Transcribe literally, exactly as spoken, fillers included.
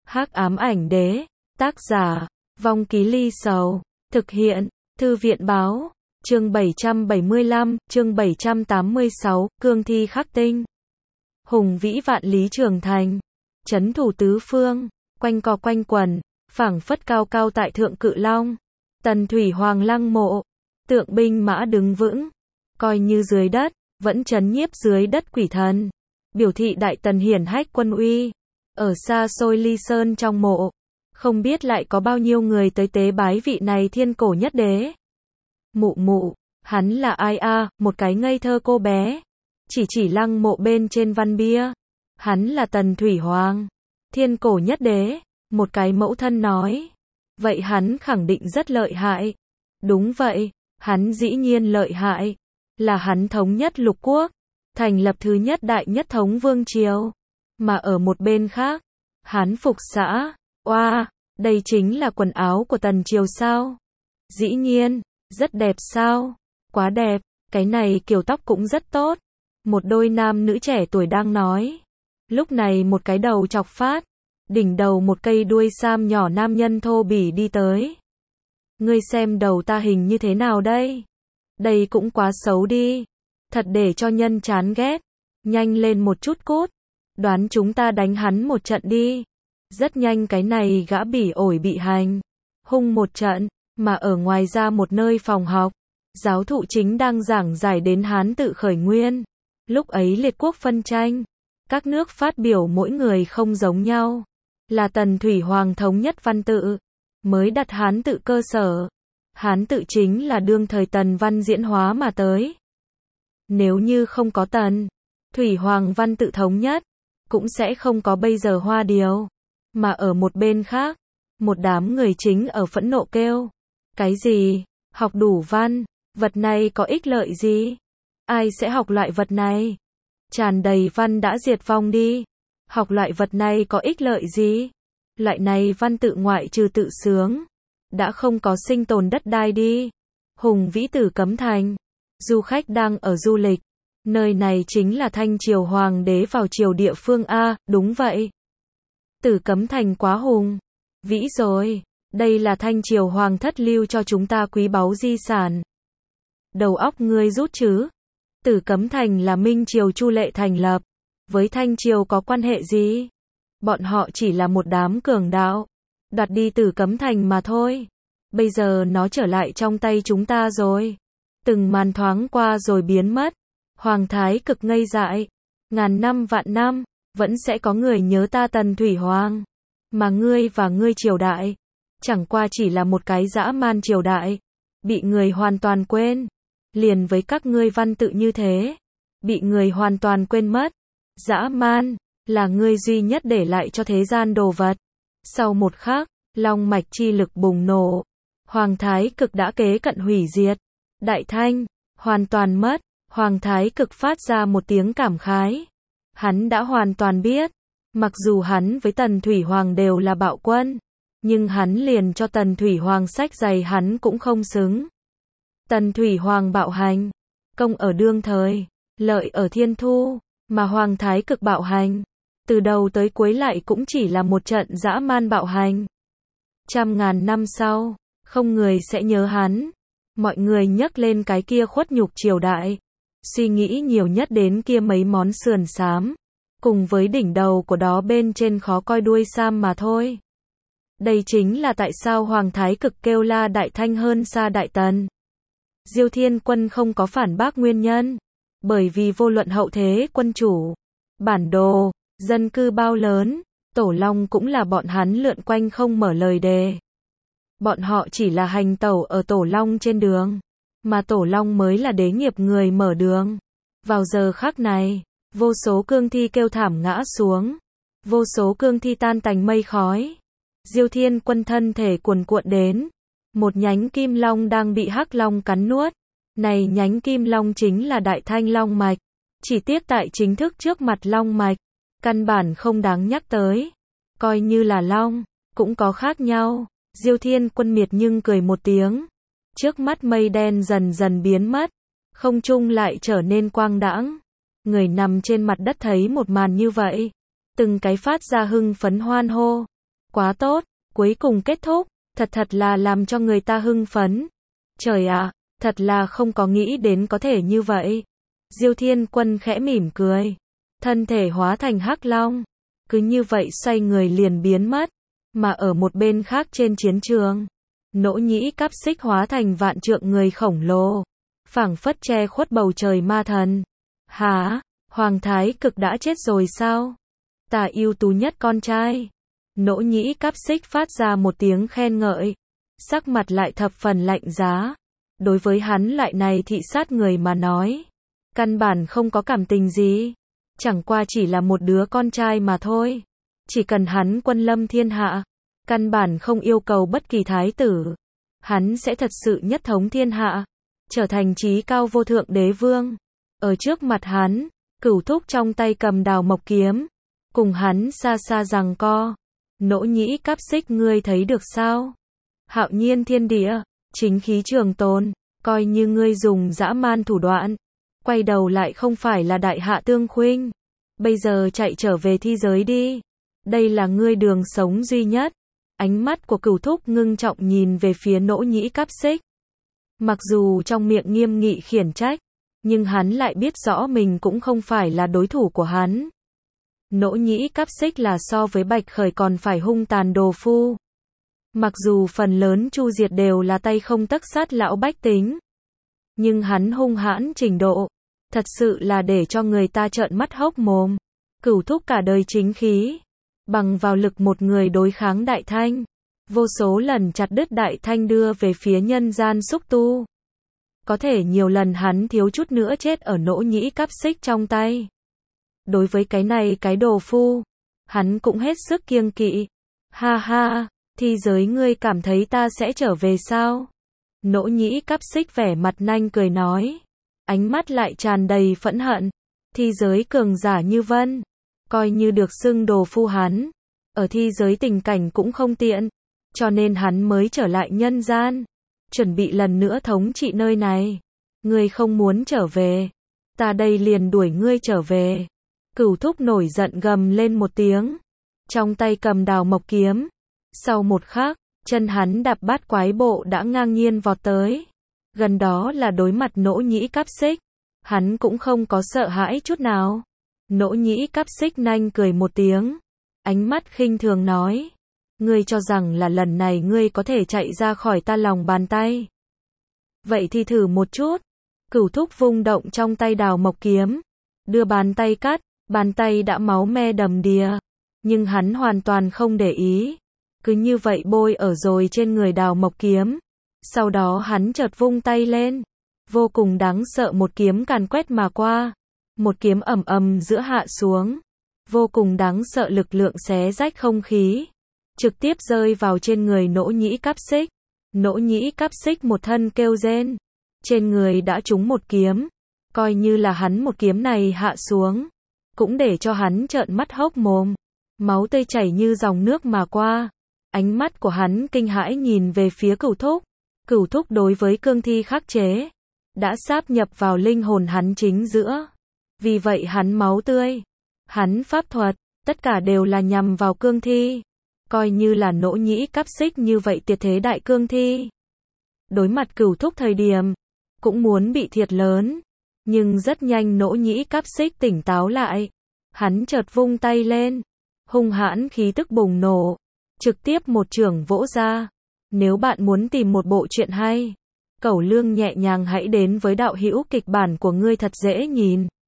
Hắc ám ảnh đế, tác giả, Vong Ký Ly Sầu, thực hiện, Thư viện báo, chương bảy trăm bảy mươi lăm, chương bảy trăm tám mươi sáu, cương thi khắc tinh. Hùng vĩ vạn lý trường thành, chấn thủ tứ phương, quanh co quanh quần, phảng phất cao cao tại thượng cự long. Tần thủy hoàng lăng mộ, tượng binh mã đứng vững, coi như dưới đất, vẫn chấn nhiếp dưới đất quỷ thần. Biểu thị đại tần hiển hách quân uy. Ở xa xôi ly sơn trong mộ, không biết lại có bao nhiêu người tới tế bái vị này thiên cổ nhất đế. Mụ mụ, hắn là ai a? Một cái ngây thơ cô bé. Chỉ chỉ lăng mộ bên trên văn bia. Hắn là Tần Thủy Hoàng, thiên cổ nhất đế. Một cái mẫu thân nói. Vậy hắn khẳng định rất lợi hại. Đúng vậy, hắn dĩ nhiên lợi hại. Là hắn thống nhất lục quốc, thành lập thứ nhất đại nhất thống vương triều. Mà ở một bên khác, hắn phục xã. Oa, wow, đây chính là quần áo của Tần triều sao? Dĩ nhiên, rất đẹp sao? Quá đẹp, cái này kiểu tóc cũng rất tốt. Một đôi nam nữ trẻ tuổi đang nói. Lúc này một cái đầu chọc phát, đỉnh đầu một cây đuôi sam nhỏ nam nhân thô bỉ đi tới. Ngươi xem đầu ta hình như thế nào đây? Đây cũng quá xấu đi. Thật để cho nhân chán ghét. Nhanh lên một chút cút. Đoán chúng ta đánh hắn một trận đi. Rất nhanh cái này gã bỉ ổi bị hành hung một trận, mà ở ngoài ra một nơi phòng học, giáo thụ chính đang giảng giải đến Hán tự khởi nguyên. Lúc ấy liệt quốc phân tranh, các nước phát biểu mỗi người không giống nhau. Là Tần Thủy Hoàng thống nhất văn tự, mới đặt Hán tự cơ sở. Hán tự chính là đương thời Tần văn diễn hóa mà tới. Nếu như không có Tần Thủy Hoàng văn tự thống nhất, cũng sẽ không có bây giờ Hoa Điếu. Mà ở một bên khác, một đám người chính ở phẫn nộ kêu. Cái gì? Học đủ văn, vật này có ích lợi gì? Ai sẽ học loại vật này? Tràn đầy văn đã diệt vong đi. Học loại vật này có ích lợi gì? Loại này văn tự ngoại trừ tự sướng, đã không có sinh tồn đất đai đi. Hùng vĩ Tử Cấm Thành, du khách đang ở du lịch. Nơi này chính là Thanh triều hoàng đế vào triều địa phương a, đúng vậy. Tử Cấm Thành quá hùng vĩ rồi, đây là Thanh triều hoàng thất lưu cho chúng ta quý báu di sản. Đầu óc ngươi rút chứ? Tử Cấm Thành là Minh triều Chu Lệ thành lập, với Thanh triều có quan hệ gì? Bọn họ chỉ là một đám cường đạo, đoạt đi Tử Cấm Thành mà thôi. Bây giờ nó trở lại trong tay chúng ta rồi. Từng màn thoáng qua rồi biến mất. Hoàng thái cực ngây dại. Ngàn năm vạn năm, vẫn sẽ có người nhớ ta Tần Thủy Hoàng. Mà ngươi và ngươi triều đại, chẳng qua chỉ là một cái dã man triều đại, bị người hoàn toàn quên. Liền với các ngươi văn tự như thế, bị người hoàn toàn quên mất. Dã man, là ngươi duy nhất để lại cho thế gian đồ vật. Sau một khắc, long mạch chi lực bùng nổ. Hoàng thái cực đã kế cận hủy diệt. Đại Thanh, hoàn toàn mất. Hoàng thái cực phát ra một tiếng cảm khái. Hắn đã hoàn toàn biết. Mặc dù hắn với Tần Thủy Hoàng đều là bạo quân, nhưng hắn liền cho Tần Thủy Hoàng sách giày hắn cũng không xứng. Tần Thủy Hoàng bạo hành, công ở đương thời, lợi ở thiên thu, mà Hoàng thái cực bạo hành, từ đầu tới cuối lại cũng chỉ là một trận dã man bạo hành. Trăm ngàn năm sau, không người sẽ nhớ hắn. Mọi người nhắc lên cái kia khuất nhục triều đại, suy nghĩ nhiều nhất đến kia mấy món sườn xám, cùng với đỉnh đầu của đó bên trên khó coi đuôi sam mà thôi. Đây chính là tại sao Hoàng thái cực kêu la Đại Thanh hơn xa Đại Tần. Diêu Thiên Quân không có phản bác nguyên nhân, bởi vì vô luận hậu thế quân chủ, bản đồ, dân cư bao lớn, Tổ Long cũng là bọn hắn lượn quanh không mở lời đề. Bọn họ chỉ là hành tẩu ở Tổ Long trên đường, mà Tổ Long mới là đế nghiệp người mở đường. Vào giờ khắc này, vô số cương thi kêu thảm ngã xuống, vô số cương thi tan tành mây khói. Diêu Thiên Quân thân thể cuồn cuộn đến, một nhánh kim long đang bị hắc long cắn nuốt. Này nhánh kim long chính là Đại Thanh long mạch, chỉ tiếc tại chính thức trước mặt long mạch, căn bản không đáng nhắc tới. Coi như là long, cũng có khác nhau. Diêu Thiên Quân miệt nhưng cười một tiếng. Trước mắt mây đen dần dần biến mất, không trung lại trở nên quang đãng. Người nằm trên mặt đất thấy một màn như vậy, từng cái phát ra hưng phấn hoan hô. Quá tốt, cuối cùng kết thúc, thật thật là làm cho người ta hưng phấn. Trời ạ, thật là không có nghĩ đến có thể như vậy. Diêu Thiên Quân khẽ mỉm cười, thân thể hóa thành hắc long, cứ như vậy xoay người liền biến mất, mà ở một bên khác trên chiến trường, Nỗ Nhĩ Cáp Xích hóa thành vạn trượng người khổng lồ, phảng phất che khuất bầu trời ma thần. Hả? Hoàng Thái Cực đã chết rồi sao? Ta ưu tú nhất con trai. Nỗ Nhĩ Cáp Xích phát ra một tiếng khen ngợi, sắc mặt lại thập phần lạnh giá. Đối với hắn loại này thị sát người mà nói, căn bản không có cảm tình gì, chẳng qua chỉ là một đứa con trai mà thôi. Chỉ cần hắn quân lâm thiên hạ, căn bản không yêu cầu bất kỳ thái tử, hắn sẽ thật sự nhất thống thiên hạ, trở thành chí cao vô thượng đế vương. Ở trước mặt hắn, Cửu Thúc trong tay cầm đào mộc kiếm, cùng hắn xa xa giằng co. Nỗ Nhĩ Cáp Xích, ngươi thấy được sao? Hạo nhiên thiên địa, chính khí trường tồn, coi như ngươi dùng dã man thủ đoạn, quay đầu lại không phải là đại hạ tương khuynh. Bây giờ chạy trở về thi giới đi. Đây là ngươi đường sống duy nhất. Ánh mắt của Cửu Thúc ngưng trọng nhìn về phía Nỗ Nhĩ Cáp Xích. Mặc dù trong miệng nghiêm nghị khiển trách, nhưng hắn lại biết rõ mình cũng không phải là đối thủ của hắn. Nỗ Nhĩ Cáp Xích là so với Bạch Khởi còn phải hung tàn đồ phu. Mặc dù phần lớn chu diệt đều là tay không tấc sát lão bách tính, nhưng hắn hung hãn trình độ, thật sự là để cho người ta trợn mắt hốc mồm. Cửu Thúc cả đời chính khí, bằng vào lực một người đối kháng Đại Thanh, vô số lần chặt đứt Đại Thanh đưa về phía nhân gian xúc tu. Có thể nhiều lần hắn thiếu chút nữa chết ở Nỗ Nhĩ Cáp Xích trong tay. Đối với cái này cái đồ phu, hắn cũng hết sức kiêng kỵ. Ha ha, thi giới ngươi cảm thấy ta sẽ trở về sao? Nỗ Nhĩ Cáp Xích vẻ mặt nanh cười nói, ánh mắt lại tràn đầy phẫn hận. Thi giới cường giả như Vân, coi như được xưng đồ phu hắn, ở thi giới tình cảnh cũng không tiện, cho nên hắn mới trở lại nhân gian, chuẩn bị lần nữa thống trị nơi này. Ngươi không muốn trở về, ta đây liền đuổi ngươi trở về. Cửu Thúc nổi giận gầm lên một tiếng, trong tay cầm đào mộc kiếm. Sau một khắc, chân hắn đạp bát quái bộ đã ngang nhiên vọt tới. Gần đó là đối mặt Nỗ Nhĩ Cáp Xích, hắn cũng không có sợ hãi chút nào. Nỗ Nhĩ Cáp Xích nanh cười một tiếng, ánh mắt khinh thường nói, ngươi cho rằng là lần này ngươi có thể chạy ra khỏi ta lòng bàn tay. Vậy thì thử một chút. Cửu Thúc vung động trong tay đào mộc kiếm, đưa bàn tay cắt, bàn tay đã máu me đầm đìa, nhưng hắn hoàn toàn không để ý, cứ như vậy bôi ở rồi trên người đào mộc kiếm. Sau đó hắn chợt vung tay lên, vô cùng đáng sợ một kiếm càn quét mà qua, một kiếm ầm ầm giữa hạ xuống, vô cùng đáng sợ lực lượng xé rách không khí, trực tiếp rơi vào trên người Nỗ Nhĩ Cáp Xích. Nỗ Nhĩ Cáp Xích một thân kêu rên, trên người đã trúng một kiếm, coi như là hắn một kiếm này hạ xuống, cũng để cho hắn trợn mắt hốc mồm, máu tươi chảy như dòng nước mà qua. Ánh mắt của hắn kinh hãi nhìn về phía Cửu Thúc. Cửu Thúc đối với cương thi khắc chế, đã sáp nhập vào linh hồn hắn chính giữa. Vì vậy hắn máu tươi, hắn pháp thuật, tất cả đều là nhằm vào cương thi. Coi như là Nỗ Nhĩ Cáp Xích như vậy tuyệt thế đại cương thi, đối mặt Cửu Thúc thời điểm, cũng muốn bị thiệt lớn. Nhưng rất nhanh Nỗ Nhĩ Cáp Xích tỉnh táo lại, hắn chợt vung tay lên, hung hãn khí tức bùng nổ, trực tiếp một chưởng vỗ ra. Nếu bạn muốn tìm một bộ truyện hay, Cẩu Lương nhẹ nhàng hãy đến với đạo hữu kịch bản của ngươi thật dễ nhìn.